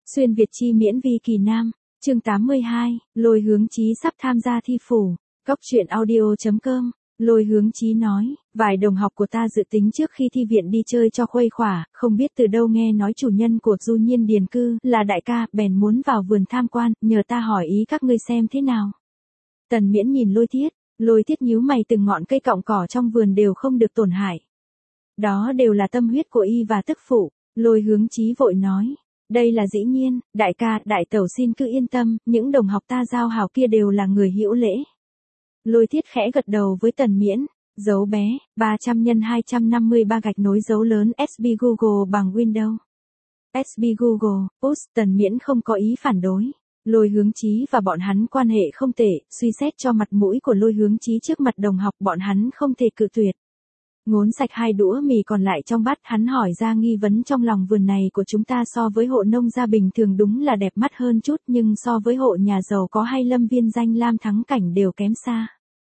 Xuyên Việt chi miễn vi kỳ nam, chương 82, Lôi Hướng Chí sắp tham gia thi phủ. Cóc truyện audio.com, Lôi Hướng Chí nói, vài đồng học của ta dự tính trước khi thi viện đi chơi cho khuây khỏa, không biết từ đâu nghe nói chủ nhân của Du Nhiên Điền Cư là đại ca, bèn muốn vào vườn tham quan, nhờ ta hỏi ý các ngươi xem thế nào. Tần Miễn nhìn Lôi Thiết nhíu mày, từng ngọn cây cọng cỏ trong vườn đều không được tổn hại. Đó đều là tâm huyết của y và tức phụ. Lôi Hướng Chí vội nói, đây là dĩ nhiên, đại ca, đại tẩu xin cứ yên tâm, những đồng học ta giao hảo kia đều là người hữu lễ. Lôi Thiết khẽ gật đầu với Tần Miễn, dấu bé, 300 x 253 gạch nối dấu lớn SB Google bằng Windows. SB Google, Tần Miễn không có ý phản đối. Lôi Hướng Chí và bọn hắn quan hệ không tệ, suy xét cho mặt mũi của Lôi Hướng Chí trước mặt đồng học, bọn hắn không thể cự tuyệt. Ngốn sạch 2 đũa mì còn lại trong bát, hắn hỏi ra nghi vấn trong lòng. Vườn này của chúng ta so với hộ nông gia bình thường đúng là đẹp mắt hơn chút, nhưng so với hộ nhà giàu có hay lâm viên danh lam thắng cảnh đều kém xa.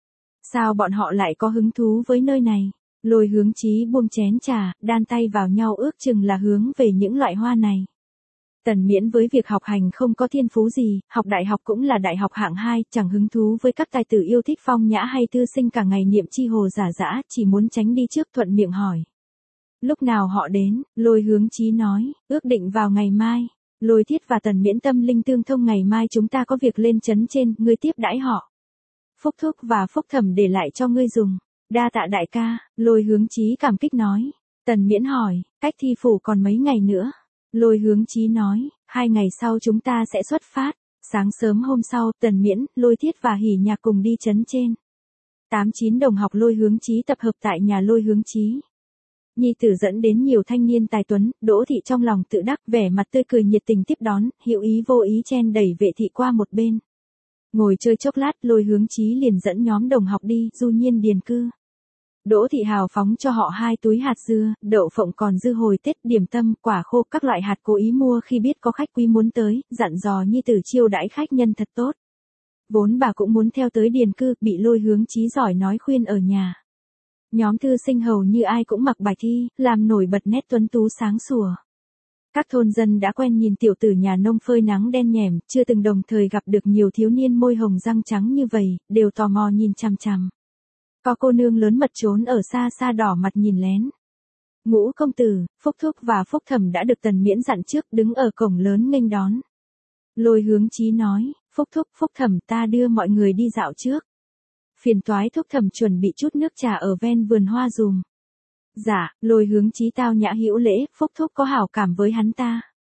Sao bọn họ lại có hứng thú với nơi này? Lôi Hướng Chí buông chén trà, đan tay vào nhau, ước chừng là hướng về những loại hoa này. Tần Miễn với việc học hành không có thiên phú gì, học đại học cũng là đại học hạng 2, chẳng hứng thú với các tài tử yêu thích phong nhã hay thư sinh, cả ngày niệm chi hồ giả dã, chỉ muốn tránh đi trước, thuận miệng hỏi. Lúc nào họ đến? Lôi Hướng Chí nói, ước định vào ngày mai. Lôi Thiết và Tần Miễn tâm linh tương thông, ngày mai chúng ta có việc lên trấn trên, ngươi tiếp đãi họ. Phúc thúc và Phúc thẩm để lại cho ngươi dùng. Đa tạ đại ca, Lôi Hướng Chí cảm kích nói. Tần Miễn hỏi, cách thi phủ còn mấy ngày nữa? Lôi Hướng Chí nói, 2 ngày sau chúng ta sẽ xuất phát. Sáng sớm hôm sau, Tần Miễn, Lôi Thiết và Hỉ Nhạc cùng đi trấn trên. 8-9 đồng học Lôi Hướng Chí tập hợp tại nhà Lôi Hướng Chí. Nhi tử dẫn đến nhiều thanh niên tài tuấn, Đỗ Thị trong lòng tự đắc, vẻ mặt tươi cười nhiệt tình tiếp đón, hữu ý vô ý chen đẩy Vệ Thị qua một bên. Ngồi chơi chốc lát, Lôi Hướng Chí liền dẫn nhóm đồng học đi Du Nhiên Điền Cư. Đỗ Thị hào phóng cho họ 2 túi hạt dưa, đậu phộng còn dư hồi Tết, điểm tâm, quả khô, các loại hạt cố ý mua khi biết có khách quý muốn tới, dặn dò nhi tử chiêu đãi khách nhân thật tốt. Vốn bà cũng muốn theo tới Điền Cư, bị Lôi Hướng Chí giỏi nói khuyên ở nhà. Nhóm thư sinh hầu như ai cũng mặc bài thi, làm nổi bật nét tuấn tú sáng sủa. Các thôn dân đã quen nhìn tiểu tử nhà nông phơi nắng đen nhẻm, chưa từng đồng thời gặp được nhiều thiếu niên môi hồng răng trắng như vậy, đều tò mò nhìn chằm chằm. Có cô nương lớn mật trốn ở xa xa đỏ mặt nhìn lén. Ngũ công tử, Phúc thúc và Phúc thẩm đã được Tần Miễn dặn trước, đứng ở cổng lớn nghênh đón. Lôi Hướng Chí nói, Phúc thúc, Phúc thẩm, ta đưa mọi người đi dạo trước. Phiền toái Thúc thẩm chuẩn bị chút nước trà ở ven vườn hoa dùm. Dạ, Lôi Hướng Chí tao nhã hữu lễ, Phúc thúc có hảo cảm với hắn ta.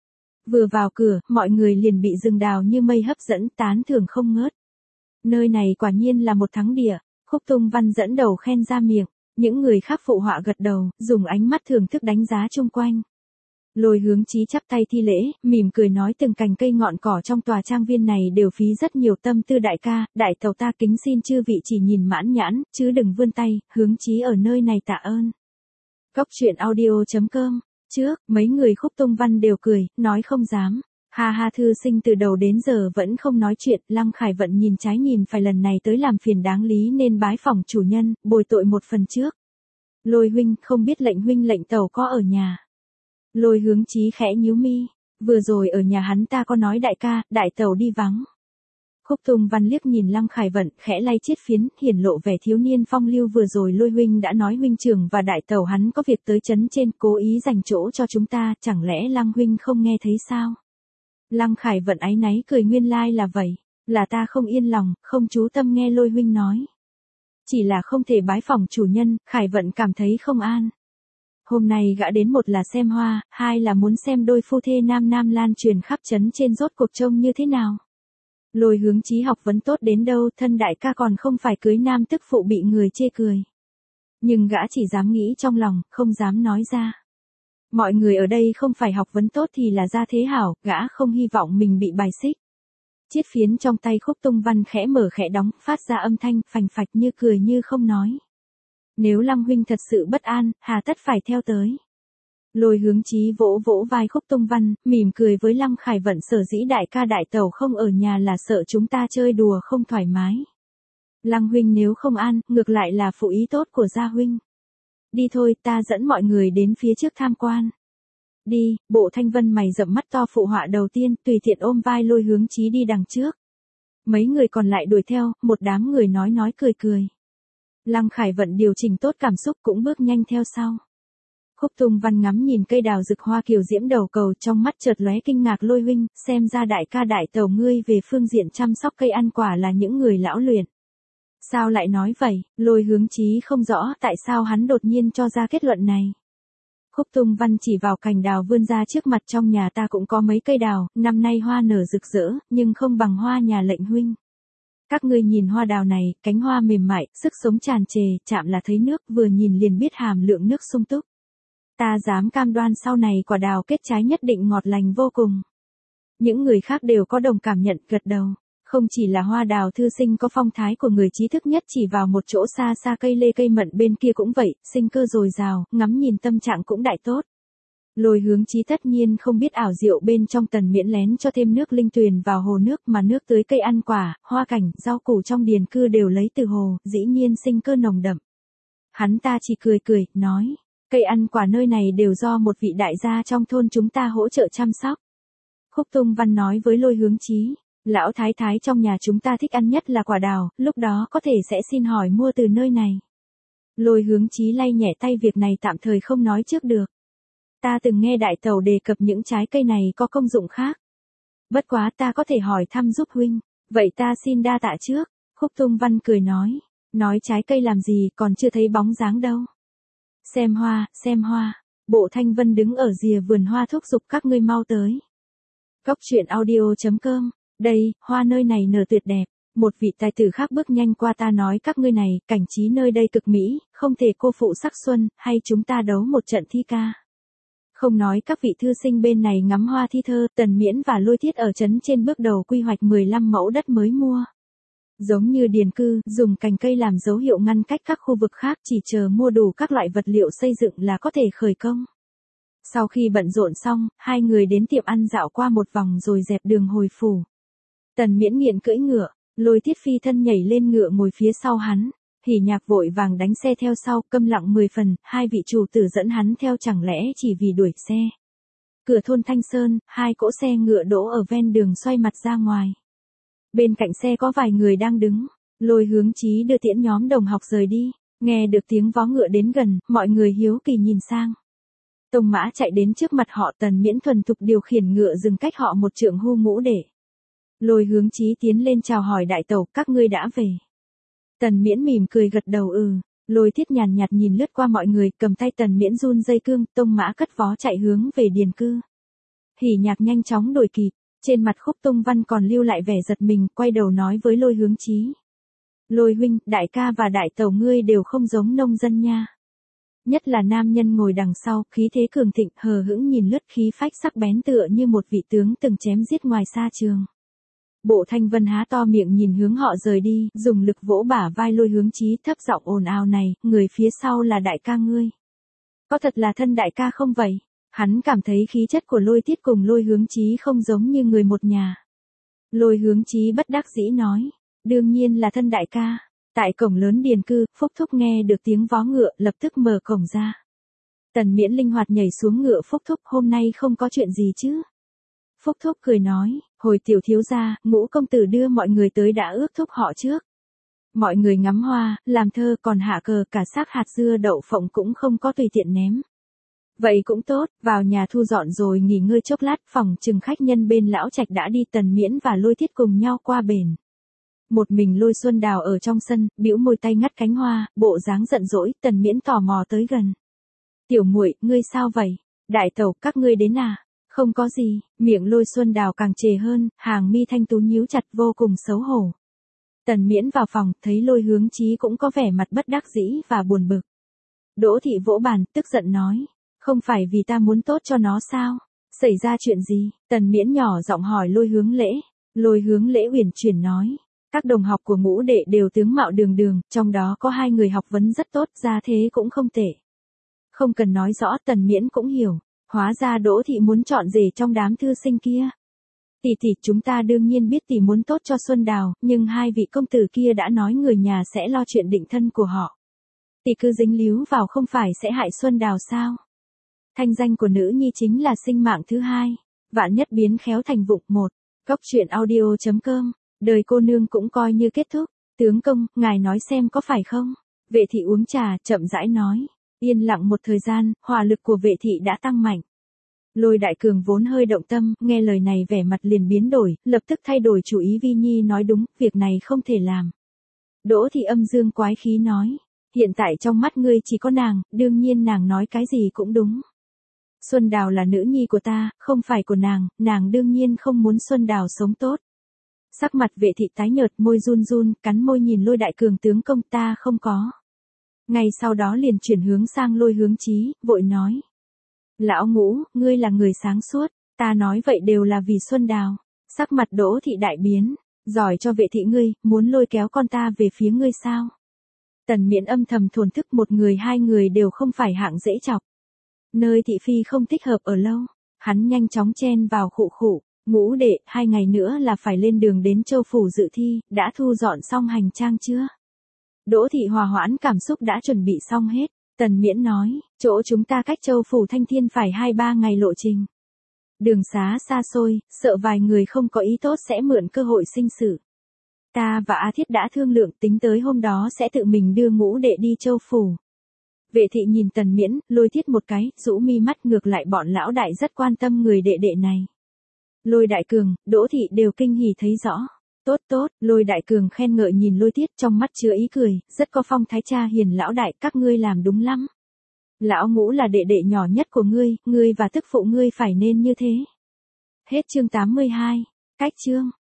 Vừa vào cửa, mọi người liền bị rừng đào như mây hấp dẫn, tán thưởng không ngớt. Nơi này quả nhiên là một thắng địa. Khúc Tung Văn dẫn đầu khen ra miệng, những người khác phụ họa gật đầu, dùng ánh mắt thưởng thức đánh giá chung quanh. Lôi Hướng Chí chắp tay thi lễ, mỉm cười nói, từng cành cây ngọn cỏ trong tòa trang viên này đều phí rất nhiều tâm tư đại ca, đại tàu ta kính xin chư vị chỉ nhìn mãn nhãn, chứ đừng vươn tay, Hướng Chí ở nơi này tạ ơn. Cóc truyện audio.com, trước, mấy người Khúc Tung Văn đều cười, nói không dám. Ha ha, thư sinh từ đầu đến giờ vẫn không nói chuyện, Lăng Khải Vận nhìn trái nhìn phải, lần này tới làm phiền đáng lý nên bái phỏng chủ nhân, bồi tội một phần trước. Lôi huynh, không biết lệnh huynh lệnh tẩu có ở nhà. Lôi Hướng Chí khẽ nhíu mi, vừa rồi ở nhà hắn ta có nói đại ca, đại tẩu đi vắng. Khúc Tung Văn liếc nhìn Lăng Khải Vận, khẽ lay chiết phiến, hiển lộ vẻ thiếu niên phong lưu, vừa rồi Lôi huynh đã nói huynh trưởng và đại tẩu hắn có việc tới trấn trên, cố ý dành chỗ cho chúng ta, chẳng lẽ Lăng huynh không nghe thấy sao? Lăng Khải Vận áy náy cười, nguyên lai là vậy, là ta không yên lòng, không chú tâm nghe Lôi huynh nói. Chỉ là không thể bái phỏng chủ nhân, Khải Vận cảm thấy không an. Hôm nay gã đến, một là xem hoa, 2 là muốn xem đôi phu thê nam nam lan truyền khắp trấn trên rốt cuộc trông như thế nào. Lôi Hướng Chí học vấn tốt đến đâu, thân đại ca còn không phải cưới nam tức phụ bị người chê cười. Nhưng gã chỉ dám nghĩ trong lòng, không dám nói ra. Mọi người ở đây không phải học vấn tốt thì là gia thế hảo, gã không hy vọng mình bị bài xích. Chiết phiến trong tay Khúc Tung Văn khẽ mở khẽ đóng, phát ra âm thanh phành phạch như cười như không nói. Nếu Lăng huynh thật sự bất an, hà tất phải theo tới. Lôi Hướng Chí vỗ vỗ vai Khúc Tung Văn, mỉm cười với Lăng Khải Vận, sở dĩ đại ca đại tẩu không ở nhà là sợ chúng ta chơi đùa không thoải mái. Lăng huynh nếu không an, ngược lại là phụ ý tốt của gia huynh. Đi thôi, ta dẫn mọi người đến phía trước tham quan. Đi, Bộ Thanh Vân mày rậm mắt to phụ họa đầu tiên, tùy tiện ôm vai Lôi Hướng Chí đi đằng trước. Mấy người còn lại đuổi theo, một đám người nói cười cười. Lăng Khải Vận điều chỉnh tốt cảm xúc cũng bước nhanh theo sau. Khúc Tung Văn ngắm nhìn cây đào rực hoa kiều diễm đầu cầu, trong mắt chợt lóe kinh ngạc. Lôi huynh, xem ra đại ca đại tẩu ngươi về phương diện chăm sóc cây ăn quả là những người lão luyện. Sao lại nói vậy? Lôi Hướng Chí không rõ tại sao hắn đột nhiên cho ra kết luận này. Khúc Tung Văn chỉ vào cành đào vươn ra trước mặt, trong nhà ta cũng có mấy cây đào, năm nay hoa nở rực rỡ, nhưng không bằng hoa nhà lệnh huynh. Các ngươi nhìn hoa đào này, cánh hoa mềm mại, sức sống tràn trề, chạm là thấy nước, vừa nhìn liền biết hàm lượng nước sung túc. Ta dám cam đoan sau này quả đào kết trái nhất định ngọt lành vô cùng. Những người khác đều có đồng cảm nhận, gật đầu. Không chỉ là hoa đào thư sinh có phong thái của người trí thức nhất, chỉ vào một chỗ xa xa cây lê cây mận bên kia cũng vậy, sinh cơ dồi dào, ngắm nhìn tâm trạng cũng đại tốt. Lôi Hướng Chí tất nhiên không biết ảo diệu bên trong Tần Miễn lén cho thêm nước linh tuyền vào hồ nước, mà nước tưới cây ăn quả, hoa cảnh, rau củ trong điền cư đều lấy từ hồ, dĩ nhiên sinh cơ nồng đậm. Hắn ta chỉ cười, nói, cây ăn quả nơi này đều do một vị đại gia trong thôn chúng ta hỗ trợ chăm sóc. Khúc Tung Văn nói với Lôi Hướng Chí, lão thái thái trong nhà chúng ta thích ăn nhất là quả đào, lúc đó có thể sẽ xin hỏi mua từ nơi này. Lôi Hướng Chí lay nhẹ tay, việc này tạm thời không nói trước được. Ta từng nghe đại tẩu đề cập những trái cây này có công dụng khác. Bất quá ta có thể hỏi thăm giúp huynh, vậy ta xin đa tạ trước. Khúc Tung Văn cười nói trái cây làm gì, còn chưa thấy bóng dáng đâu. Xem hoa, Bộ Thanh Vân đứng ở rìa vườn hoa thúc giục các ngươi mau tới. Góc truyện audio.com, đây, hoa nơi này nở tuyệt đẹp. Một vị tài tử khác bước nhanh qua, ta nói các ngươi này, cảnh trí nơi đây cực mỹ, không thể cô phụ sắc xuân, hay chúng ta đấu một trận thi ca. Không nói các vị thư sinh bên này ngắm hoa thi thơ, Tần Miễn và Lôi Thiết ở trấn trên bước đầu quy hoạch 15 mẫu đất mới mua. Giống như điền cư, dùng cành cây làm dấu hiệu ngăn cách các khu vực khác, chỉ chờ mua đủ các loại vật liệu xây dựng là có thể khởi công. Sau khi bận rộn xong, hai người đến tiệm ăn dạo qua một vòng rồi dẹp đường hồi phủ. Tần Miễn nghiện cưỡi ngựa, Lôi Thiết phi thân nhảy lên ngựa ngồi phía sau hắn. Hỉ Nhạc vội vàng đánh xe theo sau, câm lặng 10 phần, hai vị chủ tử dẫn hắn theo chẳng lẽ chỉ vì đuổi xe. Cửa thôn Thanh Sơn, hai cỗ xe ngựa đỗ ở ven đường, xoay mặt ra ngoài. Bên cạnh xe có vài người đang đứng. Lôi Hướng Chí đưa tiễn nhóm đồng học rời đi, nghe được tiếng vó ngựa đến gần, mọi người hiếu kỳ nhìn sang. Tông mã chạy đến trước mặt họ, Tần Miễn thuần thục điều khiển ngựa dừng cách họ một trượng hu mũ để. Lôi Hướng Chí tiến lên chào hỏi, đại tẩu, các ngươi đã về. Tần Miễn mỉm cười gật đầu Lôi Thiết nhàn nhạt nhìn lướt qua mọi người, cầm tay Tần Miễn run dây cương, tông mã cất vó chạy hướng về điền cư. Hỉ Nhạc nhanh chóng đuổi kịp, trên mặt Khúc Tung Văn còn lưu lại vẻ giật mình, quay đầu nói với Lôi Hướng Chí. Lôi huynh, đại ca và đại tẩu ngươi đều không giống nông dân nha. Nhất là nam nhân ngồi đằng sau, khí thế cường thịnh, hờ hững nhìn lướt, khí phách sắc bén tựa như một vị tướng từng chém giết ngoài xa trường. Bộ Thanh Vân há to miệng nhìn hướng họ rời đi, dùng lực vỗ bả vai Lôi Hướng Chí, thấp giọng ồn ào, này, người phía sau là đại ca ngươi. Có thật là thân đại ca không vậy? Hắn cảm thấy khí chất của Lôi Thiết cùng Lôi Hướng Chí không giống như người một nhà. Lôi Hướng Chí bất đắc dĩ nói, đương nhiên là thân đại ca. Tại cổng lớn điền cư, Phúc Thúc nghe được tiếng vó ngựa, lập tức mở cổng ra. Tần Miễn linh hoạt nhảy xuống ngựa. Phúc Thúc, hôm nay không có chuyện gì chứ? Phúc Thúc cười nói, hồi tiểu thiếu gia, Ngũ công tử đưa mọi người tới đã ước thúc họ trước. Mọi người ngắm hoa, làm thơ, còn hạ cờ, cả xác hạt dưa đậu phộng cũng không có tùy tiện ném. Vậy cũng tốt, vào nhà thu dọn rồi nghỉ ngơi chốc lát, phòng chừng khách nhân bên lão trạch đã đi. Tần Miễn và Lôi Thiết cùng nhau qua bền. Một mình Lôi Xuân Đào ở trong sân, bĩu môi tay ngắt cánh hoa, bộ dáng giận dỗi. Tần Miễn tò mò tới gần. Tiểu muội, ngươi sao vậy? Đại tẩu, các ngươi đến à? Không có gì. Miệng Lôi Xuân Đào càng trề hơn, hàng mi thanh tú nhíu chặt, vô cùng xấu hổ. Tần Miễn vào phòng, thấy Lôi Hướng Chí cũng có vẻ mặt bất đắc dĩ và buồn bực. Đỗ thị vỗ bàn, tức giận nói, không phải vì ta muốn tốt cho nó sao? Xảy ra chuyện gì? Tần Miễn nhỏ giọng hỏi Lôi Hướng Lễ. Lôi Hướng Lễ uyển chuyển nói, các đồng học của Ngũ đệ đều tướng mạo đường đường, trong đó có 2 người học vấn rất tốt, gia thế cũng không tệ. Không cần nói rõ, Tần Miễn cũng hiểu, hóa ra Đỗ thị muốn chọn rể trong đám thư sinh kia. Tỷ, chúng ta đương nhiên biết tỷ muốn tốt cho Xuân Đào, nhưng 2 vị công tử kia đã nói người nhà sẽ lo chuyện định thân của họ. Tỷ cứ dính líu vào không phải sẽ hại Xuân Đào sao? Thanh danh của nữ nhi chính là sinh mạng thứ hai. Vạn nhất biến khéo thành vụng một. Cốc truyện audio.com. Đời cô nương cũng coi như kết thúc. Tướng công, ngài nói xem có phải không? Vệ thị uống trà, chậm rãi nói. Yên lặng một thời gian, hỏa lực của vệ thị đã tăng mạnh. Lôi Đại Cường vốn hơi động tâm, nghe lời này vẻ mặt liền biến đổi, lập tức thay đổi chủ ý. Vi Nhi nói đúng, việc này không thể làm. Đỗ thị âm dương quái khí nói. Hiện tại trong mắt ngươi chỉ có nàng, đương nhiên nàng nói cái gì cũng đúng. Xuân Đào là nữ nhi của ta, không phải của nàng đương nhiên không muốn Xuân Đào sống tốt. Sắc mặt vệ thị tái nhợt, môi run run, cắn môi nhìn Lôi Đại Cường tướng công, ta không có. Ngay sau đó liền chuyển hướng sang Lôi Hướng Chí, vội nói. Lão Ngũ, ngươi là người sáng suốt, ta nói vậy đều là vì Xuân Đào. Sắc mặt Đỗ thị đại biến, giỏi cho vệ thị ngươi, muốn lôi kéo con ta về phía ngươi sao? Tần Miễn âm thầm thổn thức, một người hai người đều không phải hạng dễ chọc. Nơi thị phi không thích hợp ở lâu, hắn nhanh chóng chen vào khụ khụ. Ngũ đệ, 2 ngày nữa là phải lên đường đến Châu Phủ dự thi, đã thu dọn xong hành trang chưa? Đỗ thị hòa hoãn cảm xúc, đã chuẩn bị xong hết. Tần Miễn nói, chỗ chúng ta cách Châu Phủ Thanh Thiên phải 2-3 ngày lộ trình. Đường xá xa xôi, sợ vài người không có ý tốt sẽ mượn cơ hội sinh sự. Ta và A Thiết đã thương lượng, tính tới hôm đó sẽ tự mình đưa Ngũ đệ đi Châu Phủ. Vệ thị nhìn Tần Miễn, Lôi Thiết một cái, rũ mi mắt, ngược lại bọn lão đại rất quan tâm người đệ đệ này. Lôi Đại Cường, Đỗ thị đều kinh hỉ thấy rõ. Tốt tốt, Lôi Đại Cường khen ngợi nhìn Lôi Thiết, trong mắt chứa ý cười, rất có phong thái cha hiền lão đại, các ngươi làm đúng lắm. Lão Ngũ là đệ đệ nhỏ nhất của ngươi và tức phụ ngươi phải nên như thế. Hết chương 82. Cách chương.